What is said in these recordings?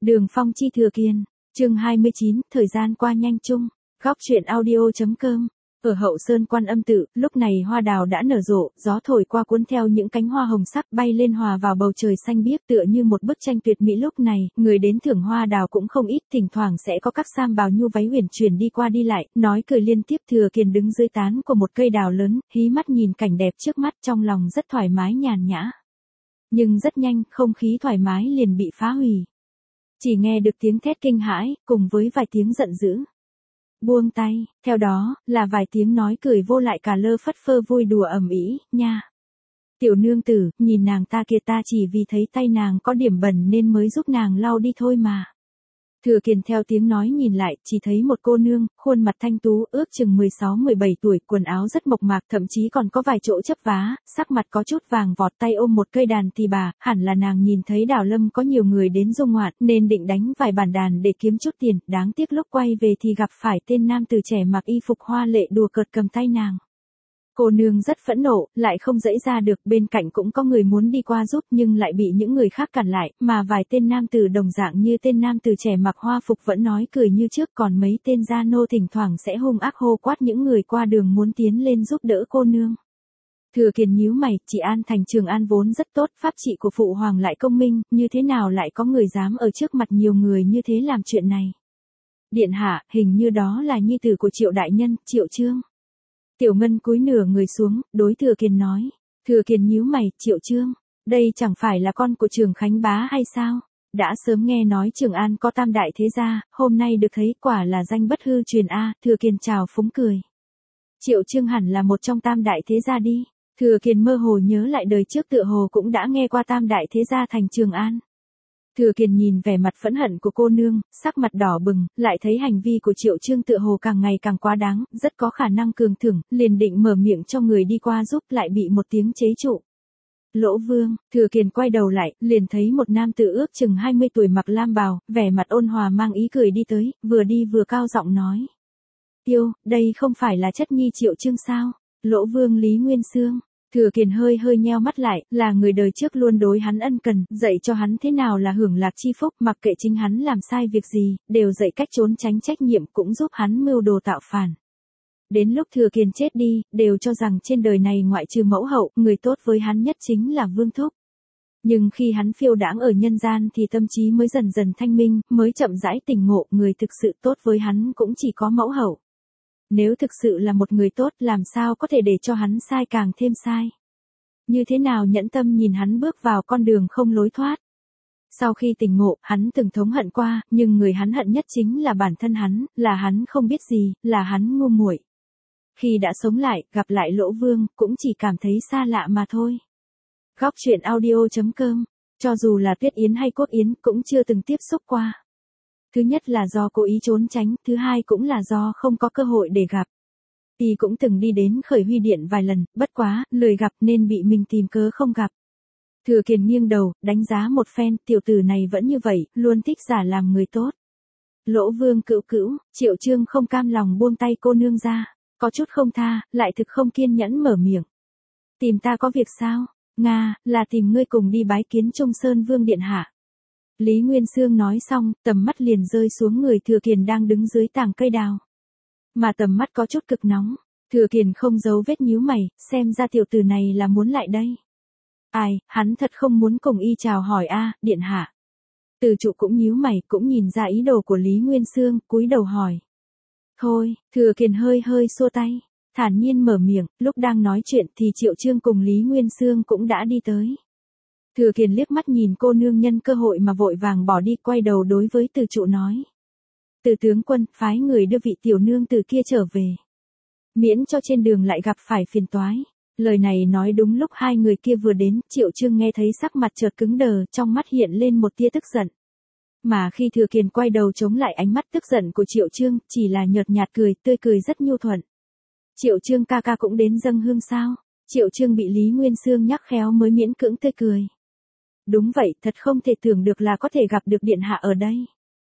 Đường Phong chi Thừa Kiền, chương 29, thời gian qua nhanh chung, góc truyện audio.com. Ở Hậu Sơn Quan Âm Tự, lúc này hoa đào đã nở rộ, gió thổi qua cuốn theo những cánh hoa hồng sắc bay lên hòa vào bầu trời xanh biếc tựa như một bức tranh tuyệt mỹ. Lúc này, người đến thưởng hoa đào cũng không ít, thỉnh thoảng sẽ có các sam bào nhu váy huyền chuyển đi qua đi lại, nói cười liên tiếp. Thừa Kiền đứng dưới tán của một cây đào lớn, hí mắt nhìn cảnh đẹp trước mắt, trong lòng rất thoải mái nhàn nhã. Nhưng rất nhanh, không khí thoải mái liền bị phá hủy. Chỉ nghe được tiếng thét kinh hãi, cùng với vài tiếng giận dữ. Buông tay, theo đó, là vài tiếng nói cười vô lại cả lơ phất phơ vui đùa ầm ĩ, nha. Tiểu nương tử, nhìn nàng ta kia, ta chỉ vì thấy tay nàng có điểm bẩn nên mới giúp nàng lau đi thôi mà. Thừa Kiền theo tiếng nói nhìn lại, chỉ thấy một cô nương, khuôn mặt thanh tú, ước chừng 16-17 tuổi, quần áo rất mộc mạc, thậm chí còn có vài chỗ chấp vá, sắc mặt có chút vàng vọt, tay ôm một cây đàn tỳ bà, hẳn là nàng nhìn thấy Đào Lâm có nhiều người đến dung ngoạn, nên định đánh vài bản đàn để kiếm chút tiền, đáng tiếc lúc quay về thì gặp phải tên nam tử trẻ mặc y phục hoa lệ đùa cợt cầm tay nàng. Cô nương rất phẫn nộ, lại không dãy ra được, bên cạnh cũng có người muốn đi qua giúp nhưng lại bị những người khác cản lại, mà vài tên nam tử đồng dạng như tên nam tử trẻ mặc hoa phục vẫn nói cười như trước, còn mấy tên gia nô thỉnh thoảng sẽ hung ác hô quát những người qua đường muốn tiến lên giúp đỡ cô nương. Thừa Kiền nhíu mày, chỉ An thành Trường An vốn rất tốt, pháp trị của phụ hoàng lại công minh, như thế nào lại có người dám ở trước mặt nhiều người như thế làm chuyện này. Điện hạ, hình như đó là nhi tử của Triệu đại nhân, Triệu Trương. Tiểu Ngân cúi nửa người xuống, đối Thừa Kiền nói. Thừa Kiền nhíu mày, Triệu Trương, đây chẳng phải là con của Trường Khánh bá hay sao? Đã sớm nghe nói Trường An có tam đại thế gia, hôm nay được thấy quả là danh bất hư truyền a. Thừa Kiền chào phúng cười. Triệu Trương hẳn là một trong tam đại thế gia đi. Thừa Kiền mơ hồ nhớ lại đời trước tựa hồ cũng đã nghe qua tam đại thế gia thành Trường An. Thừa Kiền nhìn vẻ mặt phẫn hận của cô nương, sắc mặt đỏ bừng, lại thấy hành vi của Triệu Trương tựa hồ càng ngày càng quá đáng, rất có khả năng cường thưởng, liền định mở miệng cho người đi qua giúp, lại bị một tiếng chế trụ. Lỗ Vương, Thừa Kiền quay đầu lại, liền thấy một nam tử ước chừng 20 tuổi mặc lam bào, vẻ mặt ôn hòa mang ý cười đi tới, vừa đi vừa cao giọng nói. Tiêu, đây không phải là chất nhi Triệu Trương sao? Lỗ Vương Lý Nguyên Xương. Thừa Kiền hơi nheo mắt lại, là người đời trước luôn đối hắn ân cần, dạy cho hắn thế nào là hưởng lạc chi phúc, mặc kệ chính hắn làm sai việc gì, đều dạy cách trốn tránh trách nhiệm, cũng giúp hắn mưu đồ tạo phản. Đến lúc Thừa Kiền chết đi, đều cho rằng trên đời này ngoại trừ mẫu hậu, người tốt với hắn nhất chính là Vương Thúc. Nhưng khi hắn phiêu đãng ở nhân gian thì tâm trí mới dần dần thanh minh, mới chậm rãi tỉnh ngộ, người thực sự tốt với hắn cũng chỉ có mẫu hậu. Nếu thực sự là một người tốt, làm sao có thể để cho hắn sai càng thêm sai? Như thế nào nhẫn tâm nhìn hắn bước vào con đường không lối thoát? Sau khi tỉnh ngộ, hắn từng thống hận qua, nhưng người hắn hận nhất chính là bản thân hắn, là hắn không biết gì, là hắn ngu muội. Khi đã sống lại, gặp lại Lỗ Vương, cũng chỉ cảm thấy xa lạ mà thôi. Góc truyện audio.com, cho dù là Tuyết Yến hay Cốt Yến, cũng chưa từng tiếp xúc qua. Thứ nhất là do cố ý trốn tránh, thứ hai cũng là do không có cơ hội để gặp. Thì cũng từng đi đến Khởi Huy Điện vài lần, bất quá, lười gặp nên bị mình tìm cớ không gặp. Thừa Kiền nghiêng đầu, đánh giá một phen, tiểu tử này vẫn như vậy, luôn thích giả làm người tốt. Lỗ Vương cữu cữu, Triệu Trương không cam lòng buông tay cô nương ra, có chút không tha, lại thực không kiên nhẫn mở miệng. Tìm ta có việc sao? Nga, là tìm ngươi cùng đi bái kiến Trung Sơn Vương điện hạ. Lý Nguyên Xương nói xong, tầm mắt liền rơi xuống người Thừa Kiền đang đứng dưới tàng cây đào. Mà tầm mắt có chút cực nóng, Thừa Kiền không giấu vết nhíu mày, xem ra tiểu tử này là muốn lại đây. Ai, hắn thật không muốn cùng y chào hỏi a, điện hạ. Từ trụ cũng nhíu mày, cũng nhìn ra ý đồ của Lý Nguyên Xương, cúi đầu hỏi. Thôi, Thừa Kiền hơi xua tay, thản nhiên mở miệng, lúc đang nói chuyện thì Triệu Trương cùng Lý Nguyên Xương cũng đã đi tới. Thừa Kiền liếc mắt nhìn cô nương nhân cơ hội mà vội vàng bỏ đi, quay đầu đối với Từ trụ nói. Từ tướng quân, phái người đưa vị tiểu nương từ kia trở về. Miễn cho trên đường lại gặp phải phiền toái. Lời này nói đúng lúc hai người kia vừa đến, Triệu Trương nghe thấy sắc mặt chợt cứng đờ, trong mắt hiện lên một tia tức giận. Mà khi Thừa Kiền quay đầu chống lại ánh mắt tức giận của Triệu Trương, chỉ là nhợt nhạt cười, tươi cười rất nhu thuận. Triệu Trương ca ca cũng đến dâng hương sao? Triệu Trương bị Lý Nguyên Xương nhắc khéo mới miễn cưỡng tươi cười. Đúng vậy, thật không thể tưởng được là có thể gặp được điện hạ ở đây.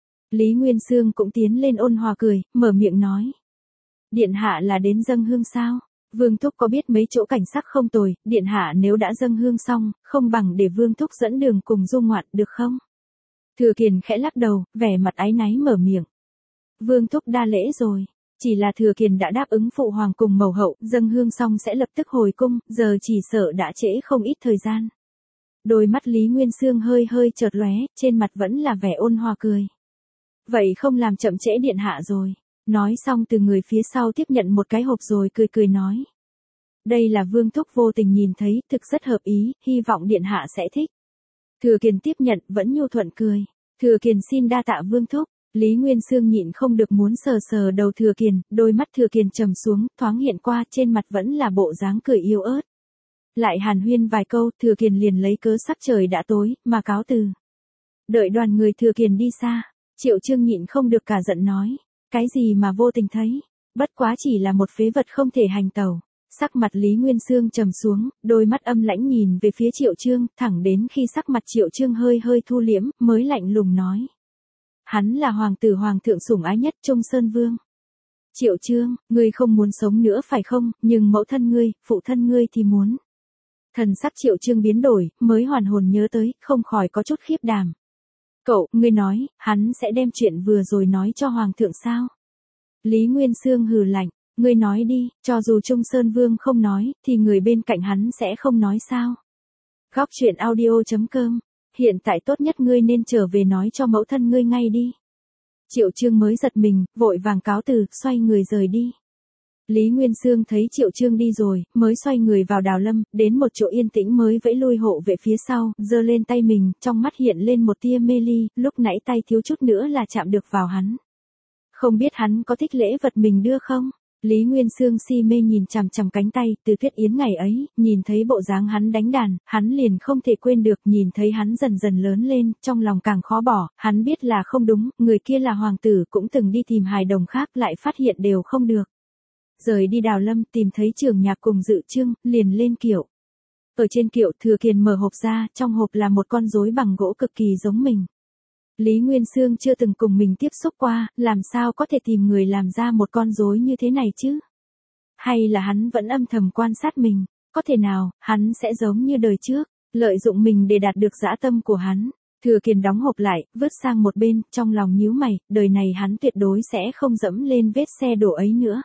Lý Nguyên Xương cũng tiến lên ôn hòa cười, mở miệng nói. Điện hạ là đến dâng hương sao? Vương Thúc có biết mấy chỗ cảnh sắc không tồi, điện hạ nếu đã dâng hương xong, không bằng để Vương Thúc dẫn đường cùng du ngoạn được không? Thừa Kiền khẽ lắc đầu, vẻ mặt áy náy mở miệng. Vương thúc đa lễ rồi. Chỉ là Thừa Kiền đã đáp ứng phụ hoàng cùng mẫu hậu, dâng hương xong sẽ lập tức hồi cung, giờ chỉ sợ đã trễ không ít thời gian. Đôi mắt Lý Nguyên Xương hơi hơi chợt lóe, trên mặt vẫn là vẻ ôn hòa cười. Vậy không làm chậm trễ điện hạ rồi. Nói xong từ người phía sau tiếp nhận một cái hộp rồi cười cười nói. Đây là Vương thúc vô tình nhìn thấy, thực rất hợp ý, hy vọng điện hạ sẽ thích. Thừa Kiền tiếp nhận, vẫn nhu thuận cười. Thừa Kiền xin đa tạ Vương thúc. Lý Nguyên Xương nhịn không được muốn sờ sờ đầu Thừa Kiền, đôi mắt Thừa Kiền trầm xuống, thoáng hiện qua, trên mặt vẫn là bộ dáng cười yếu ớt. Lại hàn huyên vài câu, Thừa Kiền liền lấy cớ sắc trời đã tối, mà cáo từ. Đợi đoàn người Thừa Kiền đi xa, Triệu Chương nhịn không được cả giận nói. Cái gì mà vô tình thấy, bất quá chỉ là một phế vật không thể hành tẩu. Sắc mặt Lý Nguyên Xương trầm xuống, đôi mắt âm lãnh nhìn về phía Triệu Chương, thẳng đến khi sắc mặt Triệu Chương hơi hơi thu liễm, mới lạnh lùng nói. Hắn là hoàng tử hoàng thượng sủng ái nhất Trung Sơn Vương. Triệu Chương, ngươi không muốn sống nữa phải không, nhưng mẫu thân ngươi, phụ thân ngươi thì muốn. Thần sắc Triệu Chương biến đổi, mới hoàn hồn nhớ tới, không khỏi có chút khiếp đảm. Cậu, ngươi nói, hắn sẽ đem chuyện vừa rồi nói cho hoàng thượng sao? Lý Nguyên Xương hừ lạnh, ngươi nói đi, cho dù Trung Sơn Vương không nói, thì người bên cạnh hắn sẽ không nói sao? Góc truyện audio.com. Hiện tại tốt nhất ngươi nên trở về nói cho mẫu thân ngươi ngay đi. Triệu Chương mới giật mình, vội vàng cáo từ, xoay người rời đi. Lý Nguyên Xương thấy Triệu Chương đi rồi, mới xoay người vào Đào Lâm, đến một chỗ yên tĩnh mới vẫy lui hộ vệ phía sau, giơ lên tay mình, trong mắt hiện lên một tia mê ly, lúc nãy tay thiếu chút nữa là chạm được vào hắn. Không biết hắn có thích lễ vật mình đưa không? Lý Nguyên Xương si mê nhìn chằm chằm cánh tay, Từ Tuyết Yến ngày ấy, nhìn thấy bộ dáng hắn đánh đàn, hắn liền không thể quên được, nhìn thấy hắn dần dần lớn lên, trong lòng càng khó bỏ, hắn biết là không đúng, người kia là hoàng tử, cũng từng đi tìm hài đồng khác lại phát hiện đều không được. Rời đi Đào Lâm, tìm thấy Trường Nhạc cùng Dự Trương, liền lên kiệu. Ở trên kiệu, Thừa Kiền mở hộp ra, trong hộp là một con rối bằng gỗ cực kỳ giống mình. Lý Nguyên Xương chưa từng cùng mình tiếp xúc qua, làm sao có thể tìm người làm ra một con rối như thế này chứ? Hay là hắn vẫn âm thầm quan sát mình, có thể nào, hắn sẽ giống như đời trước, lợi dụng mình để đạt được dã tâm của hắn. Thừa Kiền đóng hộp lại, vứt sang một bên, trong lòng nhíu mày, đời này hắn tuyệt đối sẽ không dẫm lên vết xe đổ ấy nữa.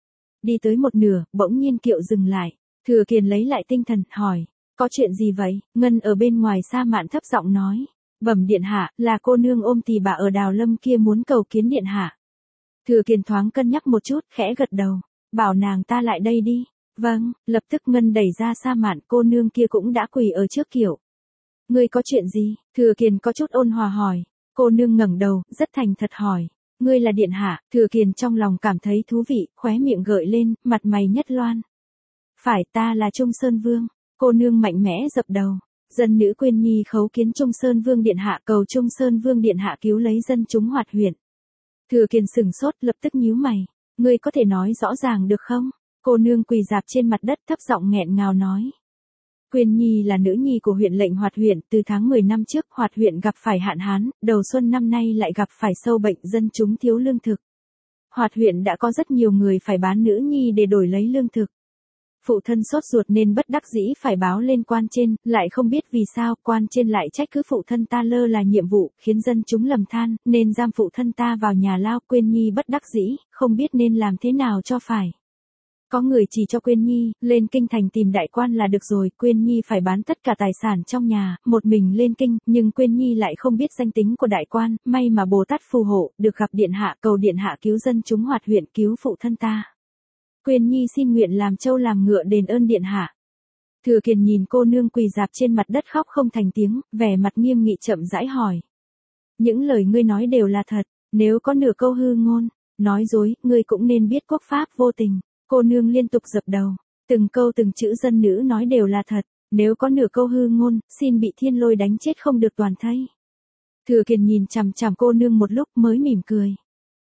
Đi tới một nửa, bỗng nhiên kiệu dừng lại. Thừa Kiền lấy lại tinh thần, hỏi, có chuyện gì vậy? Ngân ở bên ngoài Sa Mạn thấp giọng nói, bẩm điện hạ, là cô nương ôm tỳ bà ở Đào Lâm kia muốn cầu kiến điện hạ. Thừa Kiền thoáng cân nhắc một chút, khẽ gật đầu, bảo nàng ta lại đây đi. Vâng, lập tức Ngân đẩy ra Sa Mạn, cô nương kia cũng đã quỳ ở trước kiệu. Ngươi có chuyện gì? Thừa Kiền có chút ôn hòa hỏi. Cô nương ngẩng đầu, rất thành thật hỏi. Ngươi là điện hạ? Thừa Kiền trong lòng cảm thấy thú vị, khóe miệng gợi lên, mặt mày nhất loan. Phải, ta là Trung Sơn Vương. Cô nương mạnh mẽ dập đầu. Dân nữ Quyên Nhi khấu kiến Trung Sơn Vương điện hạ, cầu Trung Sơn Vương điện hạ cứu lấy dân chúng Hoạt huyện. Thừa Kiền sửng sốt, lập tức nhíu mày. Ngươi có thể nói rõ ràng được không? Cô nương quỳ rạp trên mặt đất, thấp giọng nghẹn ngào nói. Quyên Nhi là nữ nhi của huyện lệnh Hoạt huyện, từ tháng 10 năm trước Hoạt huyện gặp phải hạn hán, đầu xuân năm nay lại gặp phải sâu bệnh, dân chúng thiếu lương thực. Hoạt huyện đã có rất nhiều người phải bán nữ nhi để đổi lấy lương thực. Phụ thân sốt ruột nên bất đắc dĩ phải báo lên quan trên, lại không biết vì sao quan trên lại trách cứ phụ thân ta lơ là nhiệm vụ, khiến dân chúng lầm than, nên giam phụ thân ta vào nhà lao. Quyên Nhi bất đắc dĩ, không biết nên làm thế nào cho phải. Có người chỉ cho Quyên Nhi, lên kinh thành tìm đại quan là được rồi, Quyên Nhi phải bán tất cả tài sản trong nhà, một mình lên kinh, nhưng Quyên Nhi lại không biết danh tính của đại quan, may mà Bồ Tát phù hộ, được gặp điện hạ, cầu điện hạ cứu dân chúng Hoạt huyện, cứu phụ thân ta. Quyên Nhi xin nguyện làm trâu làm ngựa đền ơn điện hạ. Thừa Kiền nhìn cô nương quỳ rạp trên mặt đất khóc không thành tiếng, vẻ mặt nghiêm nghị chậm rãi hỏi. Những lời ngươi nói đều là thật, nếu có nửa câu hư ngôn, nói dối, ngươi cũng nên biết quốc pháp vô tình. Cô nương liên tục dập đầu, từng câu từng chữ dân nữ nói đều là thật, nếu có nửa câu hư ngôn, xin bị thiên lôi đánh chết không được toàn thây. Thừa Kiền nhìn chằm chằm cô nương một lúc mới mỉm cười.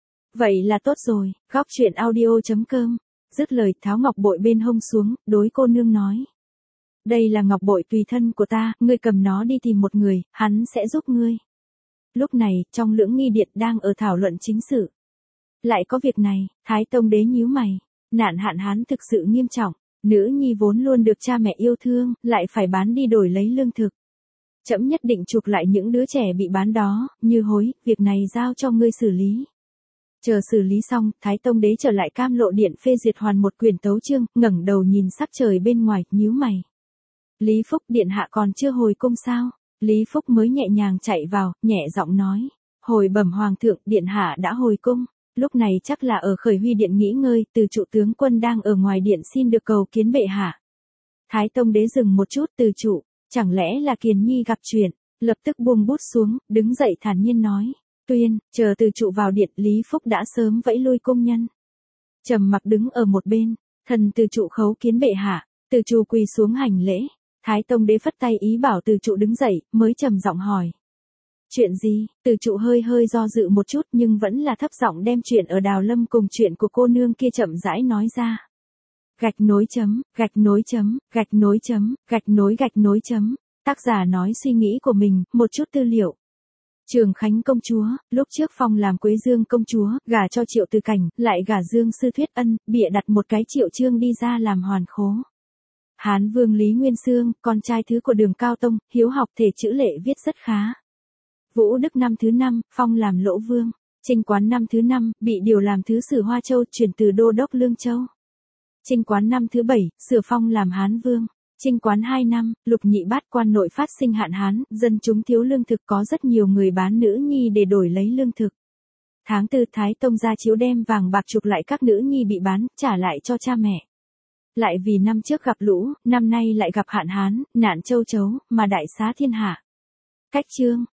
Vậy là tốt rồi, góc truyện audio.com. Dứt lời tháo ngọc bội bên hông xuống, đối cô nương nói. Đây là ngọc bội tùy thân của ta, ngươi cầm nó đi tìm một người, hắn sẽ giúp ngươi. Lúc này, trong lưỡng nghi điện đang ở thảo luận chính sự. Lại có việc này, Thái Tông đế nhíu mày. Nạn hạn hán thực sự nghiêm trọng, nữ nhi vốn luôn được cha mẹ yêu thương, lại phải bán đi đổi lấy lương thực. Trẫm nhất định chuộc lại những đứa trẻ bị bán đó, Như Hối, việc này giao cho ngươi xử lý. Chờ xử lý xong, Thái Tông Đế trở lại Cam Lộ Điện phê duyệt hoàn một quyển tấu chương, ngẩng đầu nhìn sắc trời bên ngoài, nhíu mày. Lý Phúc điện hạ còn chưa hồi cung sao? Lý Phúc mới nhẹ nhàng chạy vào, nhẹ giọng nói. Hồi bẩm hoàng thượng, điện hạ đã hồi cung. Lúc này chắc là ở Khởi Huy điện nghỉ ngơi, từ trụ tướng quân đang ở ngoài điện xin được cầu kiến bệ hạ. Thái Tông Đế dừng một chút, từ trụ, chẳng lẽ là Kiền Nhi gặp chuyện, lập tức buông bút xuống, đứng dậy thản nhiên nói. Tuyên, chờ từ trụ vào điện, Lý Phúc đã sớm vẫy lui cung nhân. Trầm mặc đứng ở một bên, thần từ trụ khấu kiến bệ hạ, từ trụ quỳ xuống hành lễ. Thái Tông Đế phất tay ý bảo từ trụ đứng dậy, mới trầm giọng hỏi. Chuyện gì? Từ trụ hơi do dự một chút nhưng vẫn là thấp giọng đem chuyện ở Đào Lâm cùng chuyện của cô nương kia chậm rãi nói ra. Gạch nối chấm, gạch nối chấm, gạch nối chấm, gạch nối chấm. Tác giả nói suy nghĩ của mình, một chút tư liệu. Trường Khánh công chúa, lúc trước Phong làm Quế Dương công chúa, gả cho Triệu Từ Cảnh, lại gả Dương Sư Thuyết Ân, bịa đặt một cái Triệu Trương đi ra làm hoàn khố. Hán Vương Lý Nguyên Xương, con trai thứ của Đường Cao Tông, hiếu học thể chữ lệ viết rất khá. Vũ Đức năm thứ 5, Phong làm Lỗ Vương. Trinh Quán năm thứ 5, bị điều làm thứ sử Hoa Châu, chuyển từ Đô đốc Lương Châu. Trinh Quán năm thứ 7, sửa Phong làm Hán Vương. Trinh Quán 2 năm, Lục Nhị Bát quan nội phát sinh hạn hán, dân chúng thiếu lương thực, có rất nhiều người bán nữ nhi để đổi lấy lương thực. Tháng 4 Thái Tông ra chiếu đem vàng bạc chuộc lại các nữ nhi bị bán, trả lại cho cha mẹ. Lại vì năm trước gặp lũ, năm nay lại gặp hạn hán, nạn châu chấu, mà đại xá thiên hạ. Cách chương,